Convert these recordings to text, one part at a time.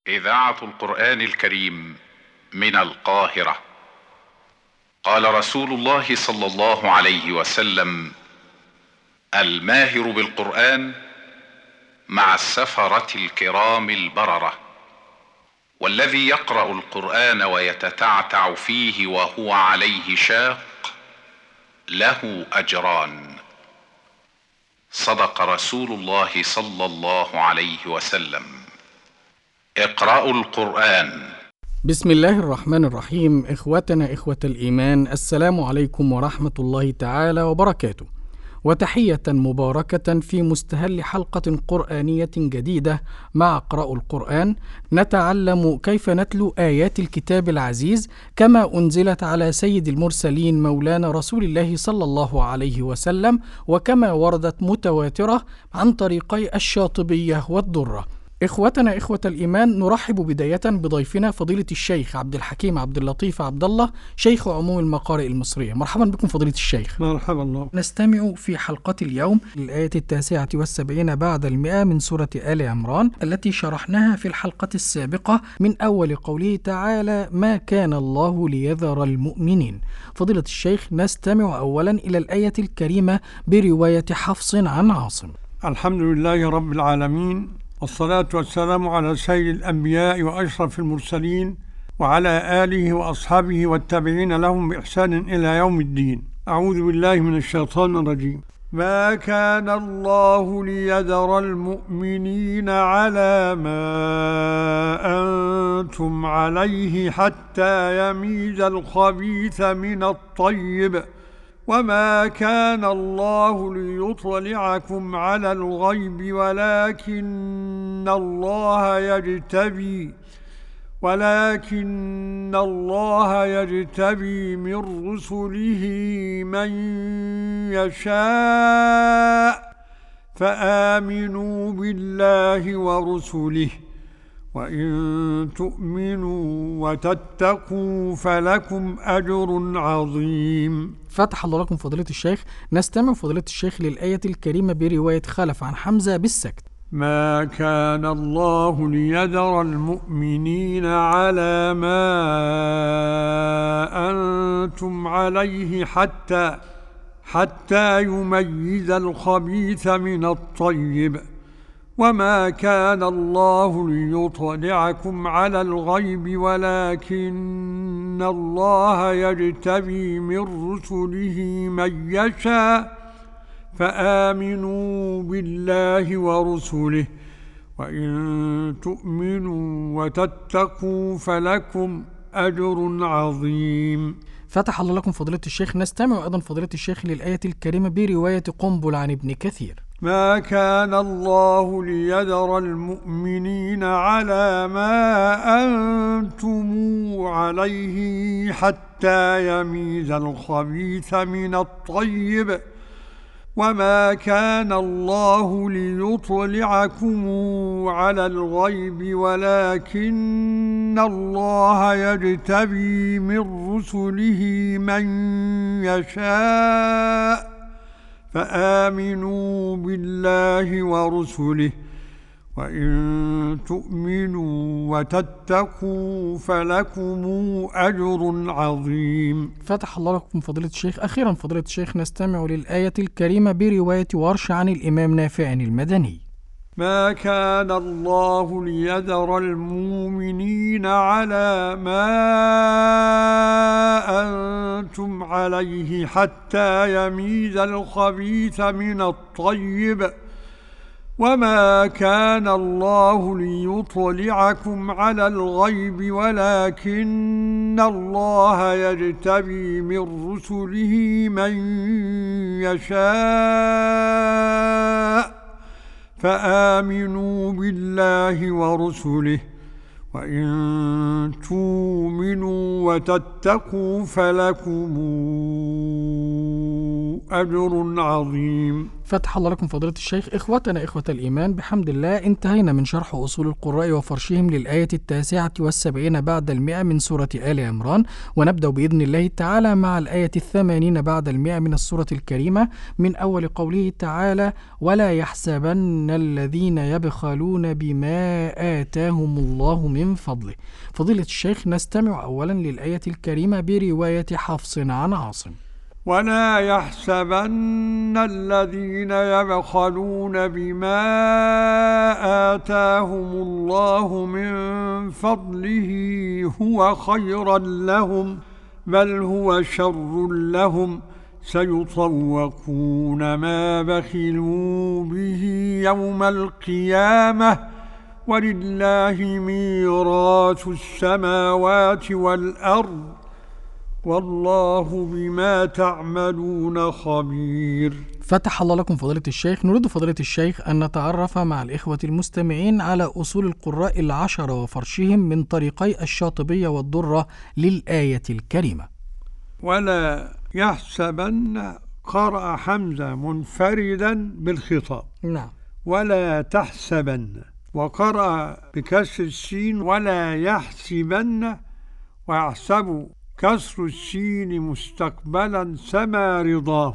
إذاعة القرآن الكريم من القاهرة. قال رسول الله صلى الله عليه وسلم: الماهر بالقرآن مع السفرة الكرام البررة، والذي يقرأ القرآن ويتتعتع فيه وهو عليه شاق له أجران. صدق رسول الله صلى الله عليه وسلم. اقرأوا القرآن. بسم الله الرحمن الرحيم. إخوتنا إخوة الإيمان، السلام عليكم ورحمة الله تعالى وبركاته، وتحية مباركة في مستهل حلقة قرآنية جديدة مع اقرأوا القرآن. نتعلم كيف نتلو آيات الكتاب العزيز كما أنزلت على سيد المرسلين مولانا رسول الله صلى الله عليه وسلم، وكما وردت متواترة عن طريقي الشاطبية والدرة. إخوتنا إخوة الإيمان، نرحب بداية بضيفنا فضيلة الشيخ عبد الحكيم عبد اللطيف عبد الله، شيخ عموم المقارئ المصرية. مرحبا بكم فضيلة الشيخ. مرحبا الله. نستمع في حلقة اليوم للآية 79 بعد 100 من سورة آل عمران، التي شرحناها في الحلقة السابقة من أول قوله تعالى: ما كان الله ليذر المؤمنين. فضيلة الشيخ، نستمع أولا إلى الآية الكريمة برواية حفص عن عاصم. الحمد لله رب العالمين، والصلاة والسلام على سيد الأنبياء وأشرف المرسلين، وعلى آله وأصحابه والتابعين لهم بإحسان إلى يوم الدين. أعوذ بالله من الشيطان الرجيم. ما كان الله ليذر المؤمنين على ما أنتم عليه حتى يميز الخبيث من الطيب، وما كان الله ليطلعكم على الغيب ولكن الله يجتبي من رسله من يشاء، فآمنوا بالله ورسله، وإن تؤمنوا وتتقوا فلكم أجر عظيم. فتح الله لكم فضيلة الشيخ. نستمع فضيلة الشيخ للآية الكريمة برواية خلف عن حمزة بالسكت. ما كان الله ليذر المؤمنين على ما أنتم عليه حتى يميز الخبيث من الطيب، وما كان الله ليطلعكم على الغيب ولكن الله يجتبي من رسله من يشاء، فآمنوا بالله ورسله، وإن تؤمنوا وتتقوا فلكم أجر عظيم. فتح الله لكم فضيلة الشيخ. نستمع أيضا فضيلة الشيخ للآية الكريمة برواية قنبل عن ابن كثير. ما كان الله ليذر المؤمنين على ما أنتم عليه حتى يميز الخبيث من الطيب، وما كان الله ليطلعكم على الغيب ولكن الله يجتبي من رسله من يشاء، فآمنوا بالله ورسله، وإن تؤمنوا وتتقوا فلكم أجر عظيم. فتح الله لكم فضيلة الشيخ. أخيرا فضيلة الشيخ، نستمع للآية الكريمة برواية ورش عن الإمام نافع المدني. ما كان الله ليذر المؤمنين على ما أنتم عليه حتى يميز الخبيث من الطيب، وما كان الله ليطلعكم على الغيب ولكن الله يجتبي من رسله من يشاء، فآمنوا بالله ورسله، وإن تؤمنوا وتتقوا فلكم أجر عظيم. فتح الله لكم فضيلة الشيخ. إخوتنا إخوة الإيمان، بحمد الله انتهينا من شرح أصول القراء وفرشهم للآية 79 بعد 100 من سورة آل عمران، ونبدأ بإذن الله تعالى مع الآية 80 بعد 100 من السورة الكريمة، من أول قوله تعالى: ولا يحسبن الذين يبخلون بما آتاهم الله من فضله. فضيلة الشيخ، نستمع أولا للآية الكريمة برواية حفص عن عاصم. ولا يحسبن الذين يبخلون بما آتاهم الله من فضله هو خيرا لهم بل هو شر لهم سيطوقون ما بخلوا به يوم القيامة ولله ميراث السماوات والأرض والله بما تعملون خبير. فتح الله لكم فضيلة الشيخ. نريد فضيلة الشيخ أن نتعرف مع الإخوة المستمعين على أصول القراء 10 وفرشهم من طريقي الشاطبية والدرة للآية الكريمة. ولا يحسبن قرأ حمزة منفردا بالخطاب. نعم. ولا تحسبن، وقرأ بكسر السين ولا يحسبن، ويحسب كسر السين مستقبلا سما رضاه،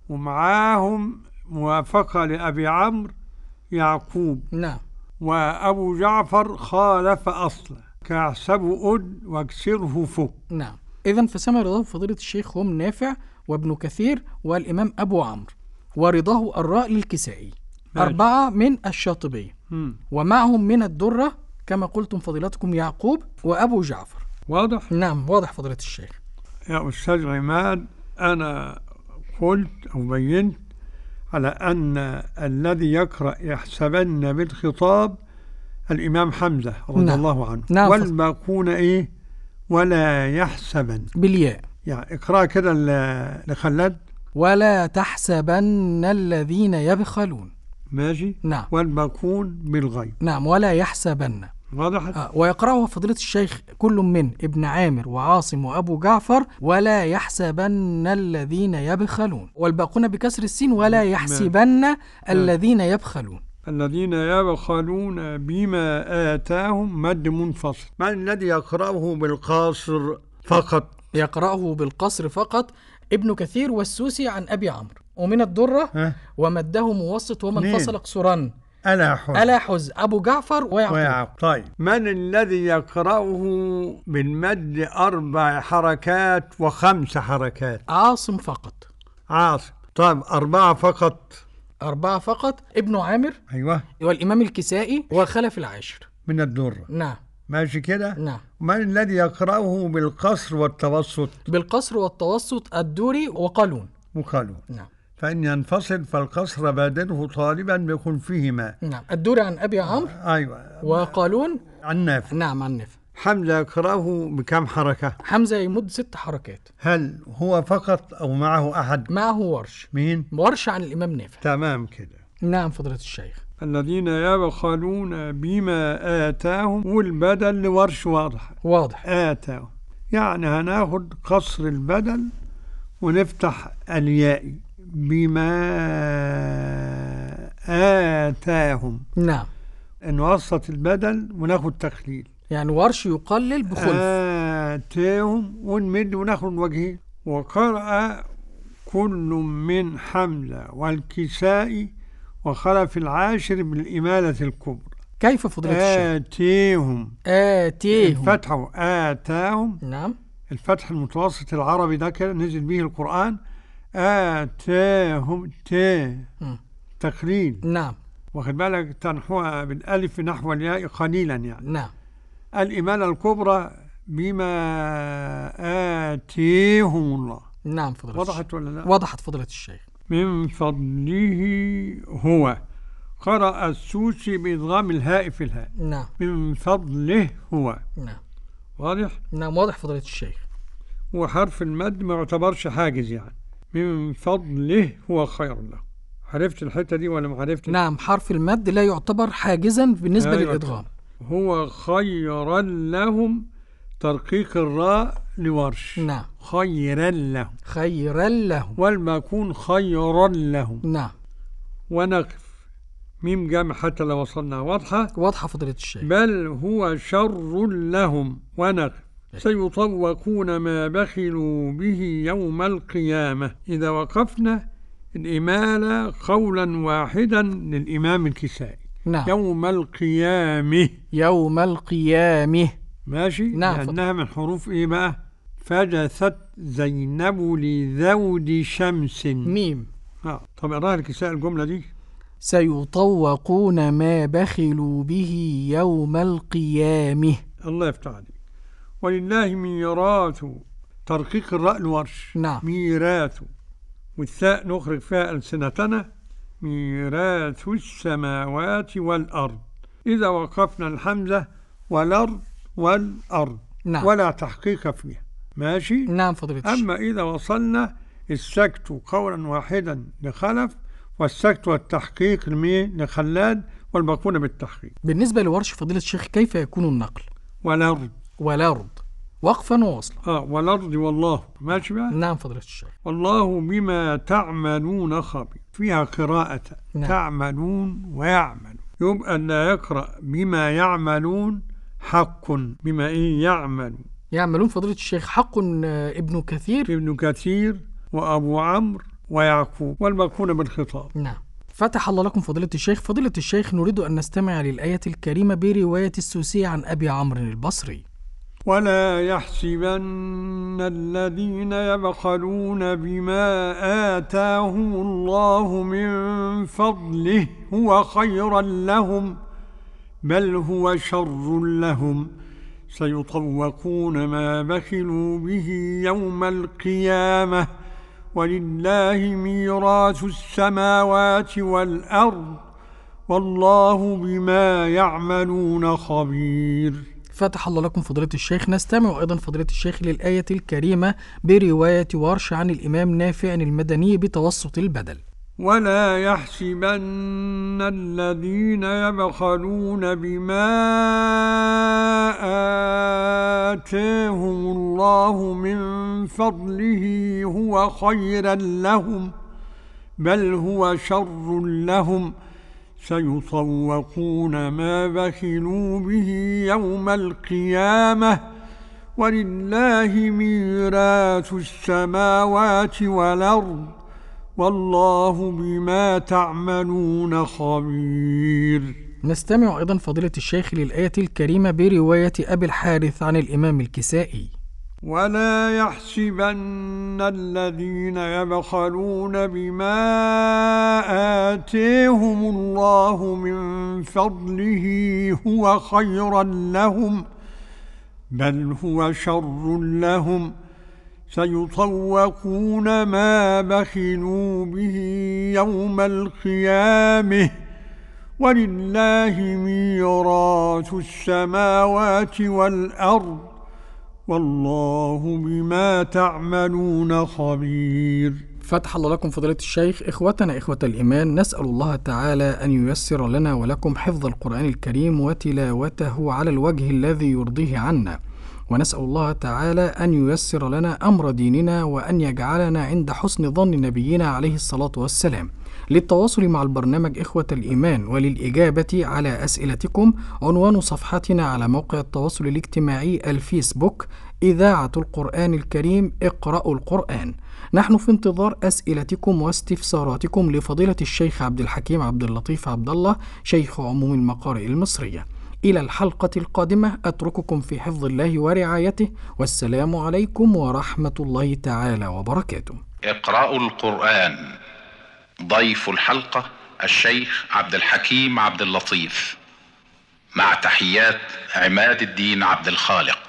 ومعاهم موافقة لأبي عمرو يعقوب. نعم. وأبو جعفر خالف أصله كيحسب أد واكسره فوق. نعم. إذن فسما رضاه فضيلة الشيخ هم نافع وابن كثير والإمام أبو عمرو، ورضاه الراء للكسائي. 4 من الشاطبية، ومعهم من الدرة كما قلتم فضيلتكم يعقوب وأبو جعفر. واضح؟ نعم واضح فضيلة الشيخ. يا أستاذ عماد، أنا قلت أو بينت على أن الذي يقرأ يحسبن بالخطاب الإمام حمزة رضي الله عنه. نعم. والباقون إيه؟ ولا يحسبن بالياء. يعني اقرأ كده لخلاد. ولا تحسبن الذين يبخلون. ماشي. نعم. والباقون بالغيب. نعم. ولا يحسبن. واضح. ويقرأه فضيلة الشيخ كل من ابن عامر وعاصم وأبو جعفر: ولا يحسبن الذين يبخلون، والباقون بكسر السين ولا يحسبن الذين يبخلون. الذين يبخلون بما آتاهم مد منفصل. من الذي يقرأه بالقاصر فقط؟ يقرأه بالقصر فقط ابن كثير والسوسي عن أبي عمرو، ومن الدرة ومده موسط ومن فصل قصرا ألا حز أبو جعفر ويعقوب. طيب، من الذي يقرأه بالمد 4 حركات و5 حركات؟ عاصم فقط. عاصم. طيب 4 فقط. 4 فقط ابن عامر. أيوة. والإمام الكسائي والخلف العاشر من الدرة. نعم. ماشي كده. نعم. من الذي يقرأه بالقصر والتوسط؟ بالقصر والتوسط الدوري وقالون. نعم. فإن ينفصل فالقصر بادره طالبا بيكون فيهما. نعم. الدوري عن أبي عمرو. أيوة. وقالون عن نافع. نعم عن نافع. حمزة يقرأه بكم حركة؟ حمزة يمد 6 حركات. هل هو فقط أو معه أحد؟ معه ورش. مين؟ ورش عن الإمام نافع. تمام كده. نعم فضيلة الشيخ. الذين يبخلون بما آتاهم، والبدل لورش واضح. آتاهم يعني هناخد قصر البدل ونفتح الياء بما آتاهم. نعم. نوسط البدل وناخد تخليل، يعني ورش يقلل بخلف. آتاهم ونمد وناخد وجهين. وقرأ كل من حمزة والكسائي وخلف العاشر بالإمالة الكبرى. كيف فضيلة الشيخ؟ آتيهم. الفتح آتاهم. نعم. الفتح المتوسط العربي ده كده نزل به القرآن. آتاهم تقليل. نعم. واخد بالك، تنحوها بالألف نحو الياء قليلا يعني. نعم. الإمالة الكبرى بما آتيهم الله. نعم فضيلة وضحت ولا لا؟ وضحت فضيلة الشيخ. من فضله هو. قرأ السوسي بإدغام الهاء في الهاء. نعم. من فضله هو. نعم. واضح؟ نعم واضح فضيلة الشيخ. وحرف المد ما يعتبرش حاجز يعني. من فضله هو خير له. عرفت الحتة دي ولا ما عرفتش؟ نعم، حرف المد لا يعتبر حاجزا بالنسبة للإدغام. هو خيرا لهم ترقيق الراء لورش. نعم. خيرا له. خيرا له. والمكون خيرا له. نعم. ونقف. ميم جمع حتى لو وصلنا واضحة. واضحة فضيلة الشيخ. بل هو شر لهم. ونقف. سيطوقون ما بخلوا به يوم القيامة. إذا وقفنا الإمالة قولا واحدا للإمام الكسائي. نعم. يوم القيامة. يوم القيامة. ماشي. نعم. لأنها من حروف إيه بقى؟ فجثت زينب لذود شمس. ميم. طب اقراها الكساء الجملة دي. سيطوقون ما بخلوا به يوم القيامة. الله يفتح عليك. ولله ميراث. ترقيق الراء الورش. نعم. ميراث. والثاء نخرج فيها ألسنتنا. ميراث السماوات والأرض. إذا وقفنا الحمزة والأرض والأرض. نعم. ولا تحقيق فيها. ماشي. نعم فضيلة الشيخ. أما إذا وصلنا السكت قولا واحدا لخلف، والسكت والتحقيق لخلاد، والباقون بالتحقيق. بالنسبة لورش فضيلة الشيخ كيف يكون النقل؟ والأرض. والأرض وقفا ووصلا. والأرض والله. ماشي بقى. نعم فضيلة الشيخ. والله بما تعملون خبير. فيها قراءة. نعم. تعملون ويعملون. يبقى أن يقرأ بما يعملون حق. بما إيه يعملون. يعملون فضيلة الشيخ حق ابن كثير. ابن كثير وأبو عمرو ويعقوب، والباقون بالخطاب. نعم. فتح الله لكم فضيلة الشيخ. فضيلة الشيخ نريد أن نستمع للآية الكريمة برواية السوسي عن أبي عمرو البصري. ولا يحسبن الذين يبخلون بما آتاهم الله من فضله هو خيرا لهم بل هو شر لهم سيطوقون ما بخلوا به يوم القيامة ولله ميراث السماوات والأرض والله بما يعملون خبير. فتح الله لكم فضيلة الشيخ. نستمع أيضا فضيلة الشيخ للآية الكريمة برواية ورش عن الإمام نافع المدني بتوسط البدل. ولا يحسبن الذين يبخلون بما آتاهم الله من فضله هو خيرا لهم بل هو شر لهم سيطوقون ما بخلوا به يوم القيامة ولله ميراث السماوات والأرض والله بما تعملون خبير. نستمع أيضا فضيلة الشيخ للآية الكريمة برواية أبي الحارث عن الإمام الكسائي. ولا يحسبن الذين يبخلون بما آتيهم الله من فضله هو خيرا لهم بل هو شر لهم سيطوقون ما بخلوا به يوم القيامة ولله ميراث السماوات والأرض والله بما تعملون خبير. فتح الله لكم فضيلة الشيخ. إخوتنا إخوة الإيمان، نسأل الله تعالى أن ييسر لنا ولكم حفظ القرآن الكريم وتلاوته على الوجه الذي يرضيه عنا، ونسأل الله تعالى أن ييسر لنا أمر ديننا وأن يجعلنا عند حسن ظن نبينا عليه الصلاة والسلام. للتواصل مع البرنامج إخوة الإيمان وللإجابة على أسئلتكم عنوان صفحتنا على موقع التواصل الاجتماعي الفيسبوك إذاعة القرآن الكريم اقرأوا القرآن. نحن في انتظار أسئلتكم واستفساراتكم لفضيلة الشيخ عبد الحكيم عبد اللطيف عبد الله شيخ عموم المقارئ المصرية. إلى الحلقة القادمة أترككم في حفظ الله ورعايته، والسلام عليكم ورحمة الله تعالى وبركاته. اقرأوا القرآن. ضيف الحلقة الشيخ عبد الحكيم عبد اللطيف، مع تحيات عماد الدين عبد الخالق.